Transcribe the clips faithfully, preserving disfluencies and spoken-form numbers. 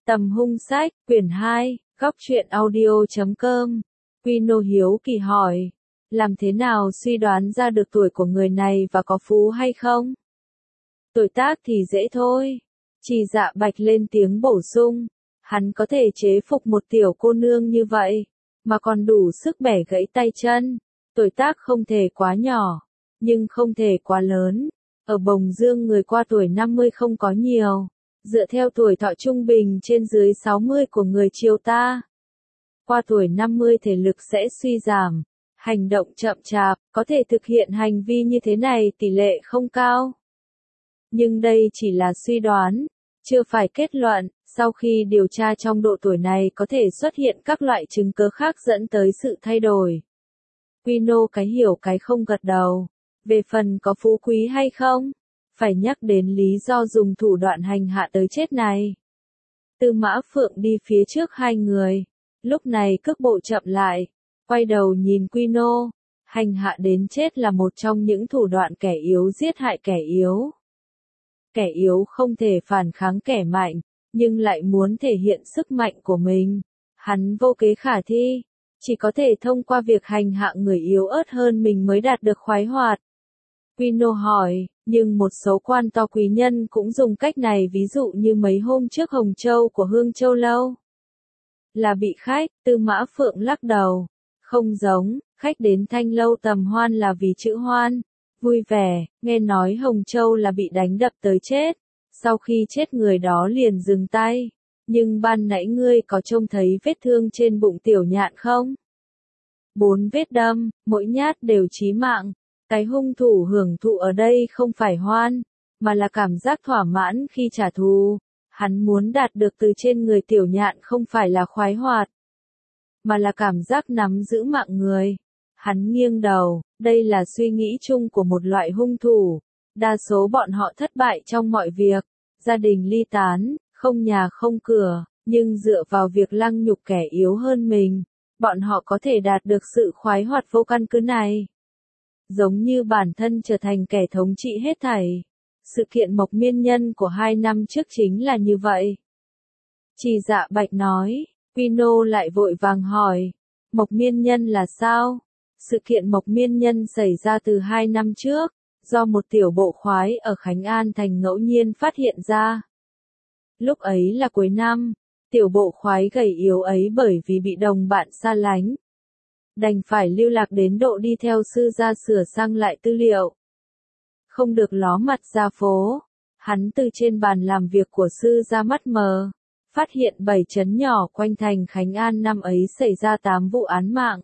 Tầm hung sách, quyển hai, góc truyện audio chấm com. Quino hiếu kỳ hỏi, làm thế nào suy đoán ra được tuổi của người này và có phú hay không? Tuổi tác thì dễ thôi. Trì Dạ Bạch lên tiếng bổ sung, hắn có thể chế phục một tiểu cô nương như vậy, mà còn đủ sức bẻ gãy tay chân. Tuổi tác không thể quá nhỏ, nhưng không thể quá lớn. Ở Bồng Dương người qua tuổi năm mươi không có nhiều. Dựa theo tuổi thọ trung bình trên dưới sáu mươi của người Triều ta, qua tuổi năm mươi thể lực sẽ suy giảm, hành động chậm chạp, có thể thực hiện hành vi như thế này tỷ lệ không cao. Nhưng đây chỉ là suy đoán, chưa phải kết luận. Sau khi điều tra trong độ tuổi này có thể xuất hiện các loại chứng cứ khác dẫn tới sự thay đổi. Quino cái hiểu cái không gật đầu. Về phần có phú quý hay không, phải nhắc đến lý do dùng thủ đoạn hành hạ tới chết này. Tư Mã Phượng đi phía trước hai người, lúc này cước bộ chậm lại, quay đầu nhìn Quino, hành hạ đến chết là một trong những thủ đoạn kẻ yếu giết hại kẻ yếu. Kẻ yếu không thể phản kháng kẻ mạnh, nhưng lại muốn thể hiện sức mạnh của mình. Hắn vô kế khả thi, chỉ có thể thông qua việc hành hạ người yếu ớt hơn mình mới đạt được khoái hoạt. Quino hỏi, nhưng một số quan to quý nhân cũng dùng cách này, ví dụ như mấy hôm trước Hồng Châu của Hương Châu Lâu. Là bị khách, Tư Mã Phượng lắc đầu. Không giống, khách đến Thanh Lâu tầm hoan là vì chữ hoan, vui vẻ, nghe nói Hồng Châu là bị đánh đập tới chết. Sau khi chết người đó liền dừng tay. Nhưng ban nãy ngươi có trông thấy vết thương trên bụng tiểu nhạn không? Bốn vết đâm, mỗi nhát đều chí mạng. Cái hung thủ hưởng thụ ở đây không phải hoan, mà là cảm giác thỏa mãn khi trả thù. Hắn muốn đạt được từ trên người tiểu nhạn không phải là khoái hoạt, mà là cảm giác nắm giữ mạng người. Hắn nghiêng đầu, đây là suy nghĩ chung của một loại hung thủ. Đa số bọn họ thất bại trong mọi việc, gia đình ly tán, không nhà không cửa, nhưng dựa vào việc lăng nhục kẻ yếu hơn mình, bọn họ có thể đạt được sự khoái hoạt vô căn cứ này. Giống như bản thân trở thành kẻ thống trị hết thảy. Sự kiện Mộc Miên Nhân của hai năm trước chính là như vậy. Trì Dạ Bạch nói, Quino lại vội vàng hỏi, Mộc Miên Nhân là sao? Sự kiện Mộc Miên Nhân xảy ra từ hai năm trước, do một tiểu bộ khoái ở Khánh An Thành ngẫu nhiên phát hiện ra. Lúc ấy là cuối năm, tiểu bộ khoái gầy yếu ấy bởi vì bị đồng bạn xa lánh, đành phải lưu lạc đến độ đi theo sư gia sửa sang lại tư liệu. Không được ló mặt ra phố, hắn từ trên bàn làm việc của sư gia mắt mờ, phát hiện bảy trấn nhỏ quanh thành Khánh An năm ấy xảy ra tám vụ án mạng.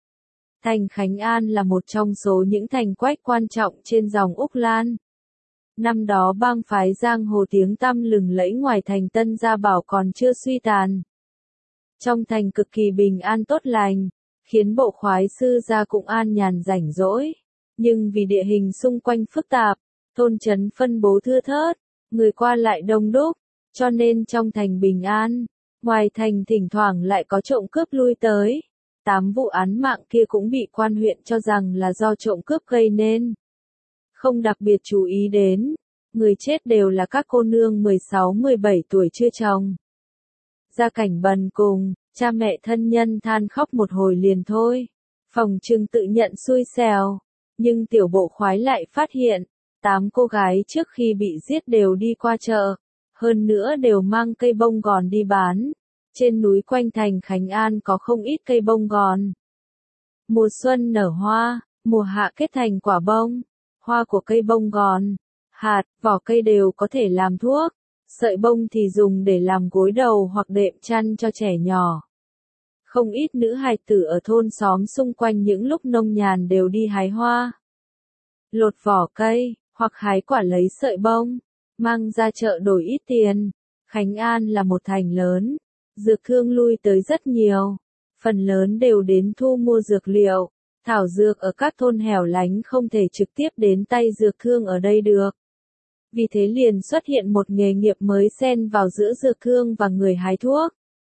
Thành Khánh An là một trong số những thành quách quan trọng trên dòng Úc Lan. Năm đó bang phái giang hồ tiếng tăm lừng lẫy ngoài thành Tân Gia Bảo còn chưa suy tàn. Trong thành cực kỳ bình an tốt lành, khiến bộ khoái sư gia cũng an nhàn rảnh rỗi. Nhưng vì địa hình xung quanh phức tạp, thôn trấn phân bố thưa thớt, người qua lại đông đúc, cho nên trong thành bình an, ngoài thành thỉnh thoảng lại có trộm cướp lui tới. Tám vụ án mạng kia cũng bị quan huyện cho rằng là do trộm cướp gây nên. Không đặc biệt chú ý đến, người chết đều là các cô nương mười sáu mười bảy tuổi chưa chồng. Gia cảnh bần cùng, cha mẹ thân nhân than khóc một hồi liền thôi. Phòng trừng tự nhận xui xẻo. Nhưng tiểu bộ khoái lại phát hiện, tám cô gái trước khi bị giết đều đi qua chợ, hơn nữa đều mang cây bông gòn đi bán. Trên núi quanh thành Khánh An có không ít cây bông gòn. Mùa xuân nở hoa, mùa hạ kết thành quả bông. Hoa của cây bông gòn, hạt, vỏ cây đều có thể làm thuốc. Sợi bông thì dùng để làm gối đầu hoặc đệm chăn cho trẻ nhỏ. Không ít nữ hài tử ở thôn xóm xung quanh những lúc nông nhàn đều đi hái hoa, lột vỏ cây, hoặc hái quả lấy sợi bông, mang ra chợ đổi ít tiền. Khánh An là một thành lớn, dược thương lui tới rất nhiều, phần lớn đều đến thu mua dược liệu, thảo dược ở các thôn hẻo lánh không thể trực tiếp đến tay dược thương ở đây được. Vì thế liền xuất hiện một nghề nghiệp mới xen vào giữa dược thương và người hái thuốc.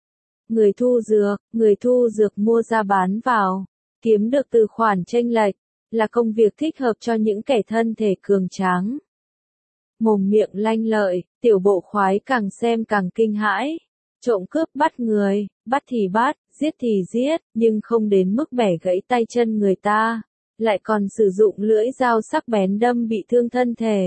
Người thu dược, người thu dược mua ra bán vào, kiếm được từ khoản chênh lệch, là công việc thích hợp cho những kẻ thân thể cường tráng. Mồm miệng lanh lợi, tiểu bộ khoái càng xem càng kinh hãi. trộm cướp bắt người, bắt thì bắt, giết thì giết, nhưng không đến mức bẻ gãy tay chân người ta, lại còn sử dụng lưỡi dao sắc bén đâm bị thương thân thể.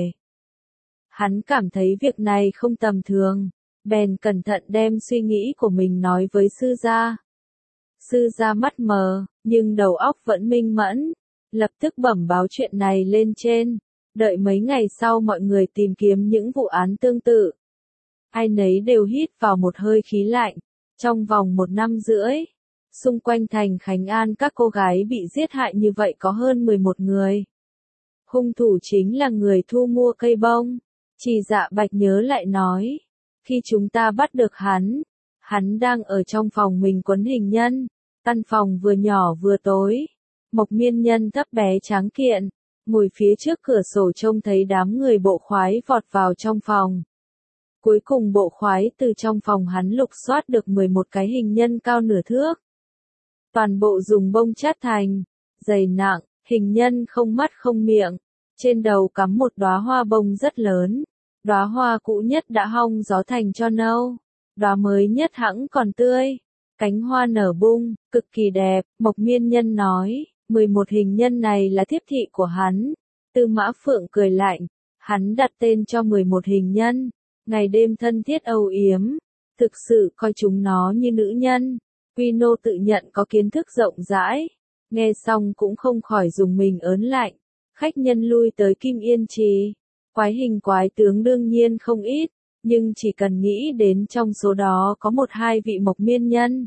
Hắn cảm thấy việc này không tầm thường, bèn cẩn thận đem suy nghĩ của mình nói với sư gia. Sư gia mắt mờ, nhưng đầu óc vẫn minh mẫn, lập tức bẩm báo chuyện này lên trên, đợi mấy ngày sau mọi người tìm kiếm những vụ án tương tự. Ai nấy đều hít vào một hơi khí lạnh, trong vòng một năm rưỡi, xung quanh thành Khánh An các cô gái bị giết hại như vậy có hơn mười một người. Hung thủ chính là người thu mua cây bông. Trì Dạ Bạch nhớ lại nói, khi chúng ta bắt được hắn, hắn đang ở trong phòng mình quấn hình nhân, căn phòng vừa nhỏ vừa tối. Mộc Miên Nhân thấp bé tráng kiện, ngồi phía trước cửa sổ trông thấy đám người bộ khoái vọt vào trong phòng. Cuối cùng bộ khoái từ trong phòng hắn lục soát được mười một cái hình nhân cao nửa thước. Toàn bộ dùng bông chát thành, dày nặng, hình nhân không mắt không miệng, trên đầu cắm một đóa hoa bông rất lớn. Đóa hoa cũ nhất đã hong gió thành tro nâu, đóa mới nhất hẵng còn tươi, cánh hoa nở bung, cực kỳ đẹp. Mộc Miên Nhân nói, mười một hình nhân này là thiếp thị của hắn. Tư Mã Phượng cười lạnh, hắn đặt tên cho mười một hình nhân, ngày đêm thân thiết âu yếm, thực sự coi chúng nó như nữ nhân. Quy Nô tự nhận có kiến thức rộng rãi, nghe xong cũng không khỏi dùng mình ớn lạnh. Khách nhân lui tới Kim Yên Trì, quái hình quái tướng đương nhiên không ít, nhưng chỉ cần nghĩ đến trong số đó có một hai vị Mộc Miên Nhân,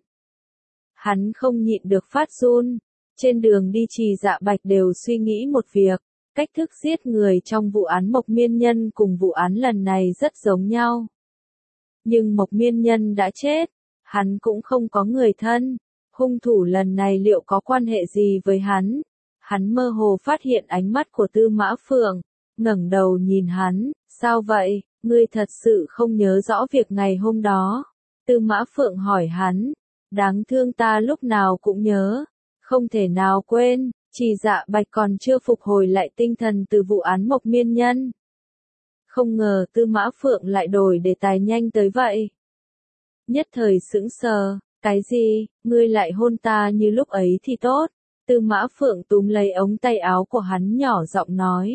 hắn không nhịn được phát run. Trên đường đi Trì Dạ Bạch đều suy nghĩ một việc, cách thức giết người trong vụ án Mộc Miên Nhân cùng vụ án lần này rất giống nhau. Nhưng Mộc Miên Nhân đã chết, hắn cũng không có người thân, hung thủ lần này liệu có quan hệ gì với hắn? Hắn mơ hồ phát hiện ánh mắt của Tư Mã Phượng, ngẩng đầu nhìn hắn, sao vậy, ngươi thật sự không nhớ rõ việc ngày hôm đó? Tư Mã Phượng hỏi hắn, đáng thương ta lúc nào cũng nhớ, không thể nào quên. Trì Dạ Bạch còn chưa phục hồi lại tinh thần từ vụ án Mộc Miên Nhân. Không ngờ Tư Mã Phượng lại đổi đề tài nhanh tới vậy. Nhất thời sững sờ, cái gì, ngươi lại hôn ta như lúc ấy thì tốt. Tư Mã Phượng túm lấy ống tay áo của hắn nhỏ giọng nói.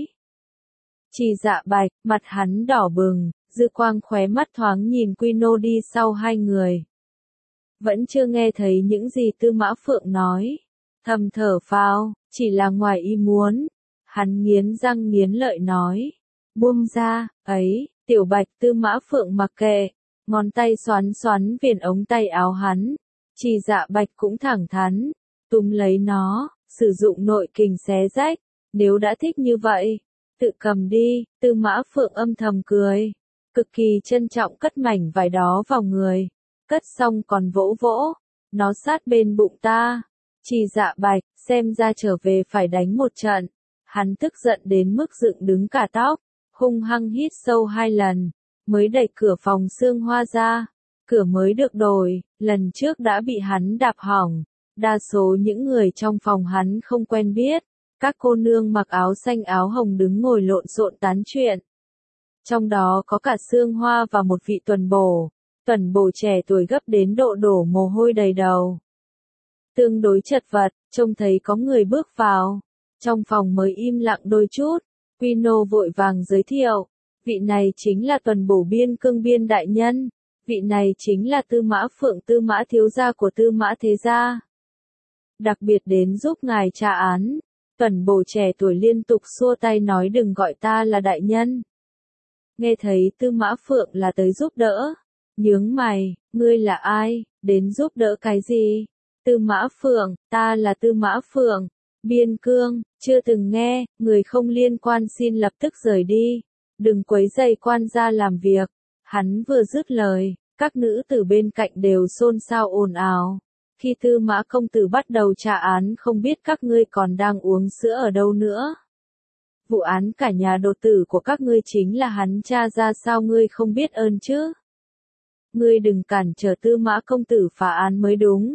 Trì Dạ Bạch, mặt hắn đỏ bừng, dư quang khóe mắt thoáng nhìn Quy Nô đi sau hai người. Vẫn chưa nghe thấy những gì Tư Mã Phượng nói. Thầm thở phào, chỉ là ngoài ý muốn. Hắn nghiến răng nghiến lợi nói. Buông ra, ấy, Tiểu Bạch. Tư Mã Phượng mặc kệ, ngón tay xoắn xoắn viền ống tay áo hắn. Trì Dạ Bạch cũng thẳng thắn, túm lấy nó, sử dụng nội kình xé rách. Nếu đã thích như vậy, tự cầm đi. Tư Mã Phượng âm thầm cười, cực kỳ trân trọng cất mảnh vải đó vào người. Cất xong còn vỗ vỗ, nó sát bên bụng ta. Trì Dạ Bạch, xem ra trở về phải đánh một trận. Hắn tức giận đến mức dựng đứng cả tóc, hung hăng hít sâu hai lần, mới đẩy cửa phòng Sương Hoa ra. Cửa mới được đổi, lần trước đã bị hắn đạp hỏng. Đa số những người trong phòng hắn không quen biết, các cô nương mặc áo xanh áo hồng đứng ngồi lộn xộn tán chuyện. Trong đó có cả Sương Hoa và một vị tuần bổ, tuần bổ trẻ tuổi gấp đến độ đổ mồ hôi đầy đầu. Tương đối chật vật, trông thấy có người bước vào. Trong phòng mới im lặng đôi chút, Quy Nô vội vàng giới thiệu. Vị này chính là tuần bổ Biên Cương Biên đại nhân. Vị này chính là Tư Mã Phượng, Tư Mã thiếu gia của Tư Mã thế gia. Đặc biệt đến giúp ngài tra án. Tuần bổ trẻ tuổi liên tục xua tay nói đừng gọi ta là đại nhân. Nghe thấy Tư Mã Phượng là tới giúp đỡ, nhướng mày, ngươi là ai, đến giúp đỡ cái gì? Tư Mã Phượng, ta là Tư Mã Phượng, Biên Cương, chưa từng nghe, người không liên quan xin lập tức rời đi, đừng quấy rầy quan gia làm việc. Hắn vừa dứt lời, các nữ tử bên cạnh đều xôn xao ồn ào. Khi Tư Mã công tử bắt đầu tra án không biết các ngươi còn đang uống sữa ở đâu nữa. Vụ án cả nhà đột tử của các ngươi chính là hắn tra ra, sao ngươi không biết ơn chứ? Ngươi đừng cản trở Tư Mã công tử phá án mới đúng.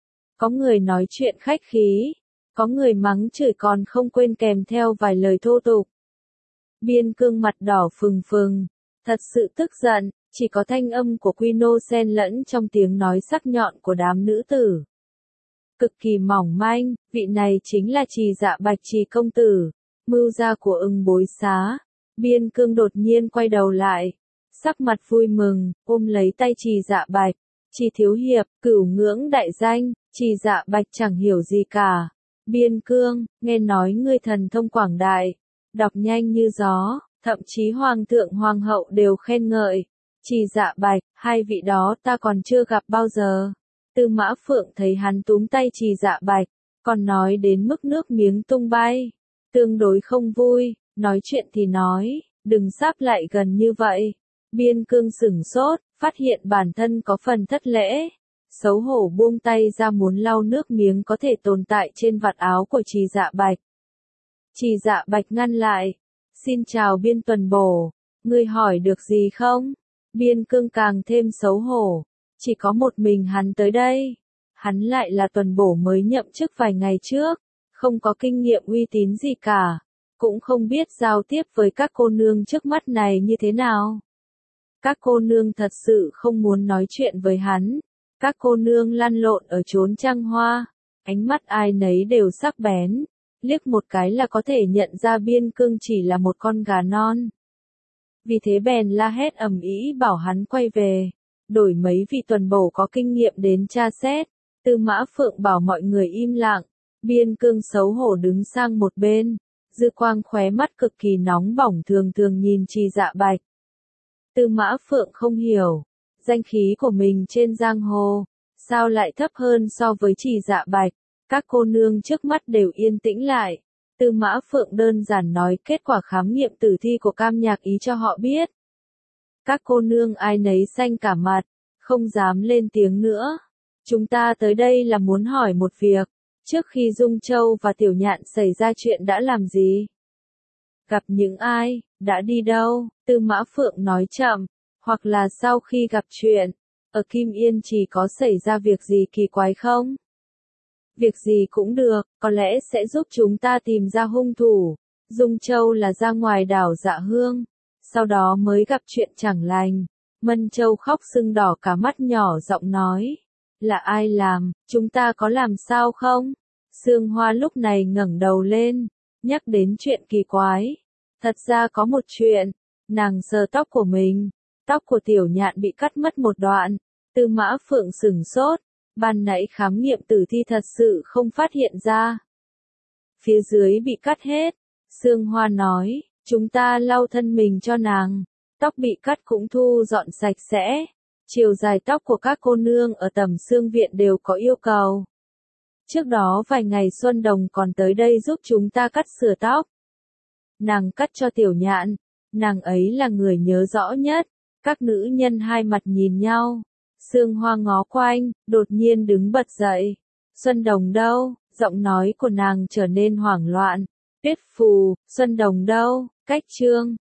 Có người nói chuyện khách khí, có người mắng chửi còn không quên kèm theo vài lời thô tục. Biên Cương mặt đỏ phừng phừng, thật sự tức giận. chỉ có thanh âm của Quino xen lẫn trong tiếng nói sắc nhọn của đám nữ tử. Cực kỳ mỏng manh, vị này chính là Trì Dạ Bạch Trì công tử, mưu gia của Ưng Bối Xá. Biên Cương đột nhiên quay đầu lại, sắc mặt vui mừng, ôm lấy tay Trì Dạ Bạch. Trì thiếu hiệp, cửu ngưỡng đại danh. Trì Dạ Bạch chẳng hiểu gì cả. Biên Cương, nghe nói ngươi thần thông quảng đại, đọc nhanh như gió, thậm chí hoàng thượng hoàng hậu đều khen ngợi. Trì Dạ Bạch, hai vị đó ta còn chưa gặp bao giờ. Tư Mã Phượng thấy hắn túm tay Trì Dạ Bạch, còn nói đến mức nước miếng tung bay, tương đối không vui, nói chuyện thì nói, đừng sáp lại gần như vậy. Biên Cương sửng sốt, phát hiện bản thân có phần thất lễ, xấu hổ buông tay ra muốn lau nước miếng có thể tồn tại trên vạt áo của Trì Dạ Bạch. Trì Dạ Bạch ngăn lại, xin chào Biên Tuần Bổ, ngươi hỏi được gì không? Biên Cương càng thêm xấu hổ, chỉ có một mình hắn tới đây, hắn lại là Tuần Bổ mới nhậm chức vài ngày trước, không có kinh nghiệm uy tín gì cả, cũng không biết giao tiếp với các cô nương trước mắt này như thế nào. Các cô nương thật sự không muốn nói chuyện với hắn, các cô nương lăn lộn ở chốn trăng hoa, ánh mắt ai nấy đều sắc bén, liếc một cái là có thể nhận ra Biên Cương chỉ là một con gà non. Vì thế bèn la hét ầm ĩ bảo hắn quay về, đổi mấy vị Tuần Bổ có kinh nghiệm đến tra xét. Tư Mã Phượng bảo mọi người im lặng, Biên Cương xấu hổ đứng sang một bên, dư quang khóe mắt cực kỳ nóng bỏng thường thường nhìn Trì Dạ Bạch. Tư Mã Phượng không hiểu, danh khí của mình trên giang hồ, sao lại thấp hơn so với Trì Dạ Bạch. Các cô nương trước mắt đều yên tĩnh lại. Tư Mã Phượng đơn giản nói kết quả khám nghiệm tử thi của Cam Nhạc Ý cho họ biết. Các cô nương ai nấy xanh cả mặt, không dám lên tiếng nữa. Chúng ta tới đây là muốn hỏi một việc, trước khi Dung Châu và Tiểu Nhạn xảy ra chuyện đã làm gì? Gặp những ai, đã đi đâu? Tư Mã Phượng nói chậm, hoặc là sau khi gặp chuyện, ở Kim Yên chỉ có xảy ra việc gì kỳ quái không? Việc gì cũng được, có lẽ sẽ giúp chúng ta tìm ra hung thủ. Dung Châu là ra ngoài đảo Dạ Hương, sau đó mới gặp chuyện chẳng lành. Mân Châu khóc sưng đỏ cả mắt nhỏ giọng nói, là ai làm, chúng ta có làm sao không? Sương Hoa lúc này ngẩng đầu lên, nhắc đến chuyện kỳ quái. Thật ra có một chuyện, nàng sờ tóc của mình, tóc của Tiểu Nhạn bị cắt mất một đoạn. Tư Mã Phượng sửng sốt, ban nãy khám nghiệm tử thi thật sự không phát hiện ra. Phía dưới bị cắt hết. Sương Hoa nói, chúng ta lau thân mình cho nàng, tóc bị cắt cũng thu dọn sạch sẽ. Chiều dài tóc của các cô nương ở Tầm Xương Viện đều có yêu cầu. Trước đó vài ngày Xuân Đồng còn tới đây giúp chúng ta cắt sửa tóc. Nàng cắt cho Tiểu Nhạn, nàng ấy là người nhớ rõ nhất. Các nữ nhân hai mặt nhìn nhau. Sương Hoa ngó quanh, đột nhiên đứng bật dậy. Xuân Đồng đâu? Giọng nói của nàng trở nên hoảng loạn. Tuyết Phù, Xuân Đồng đâu? Cách Trương,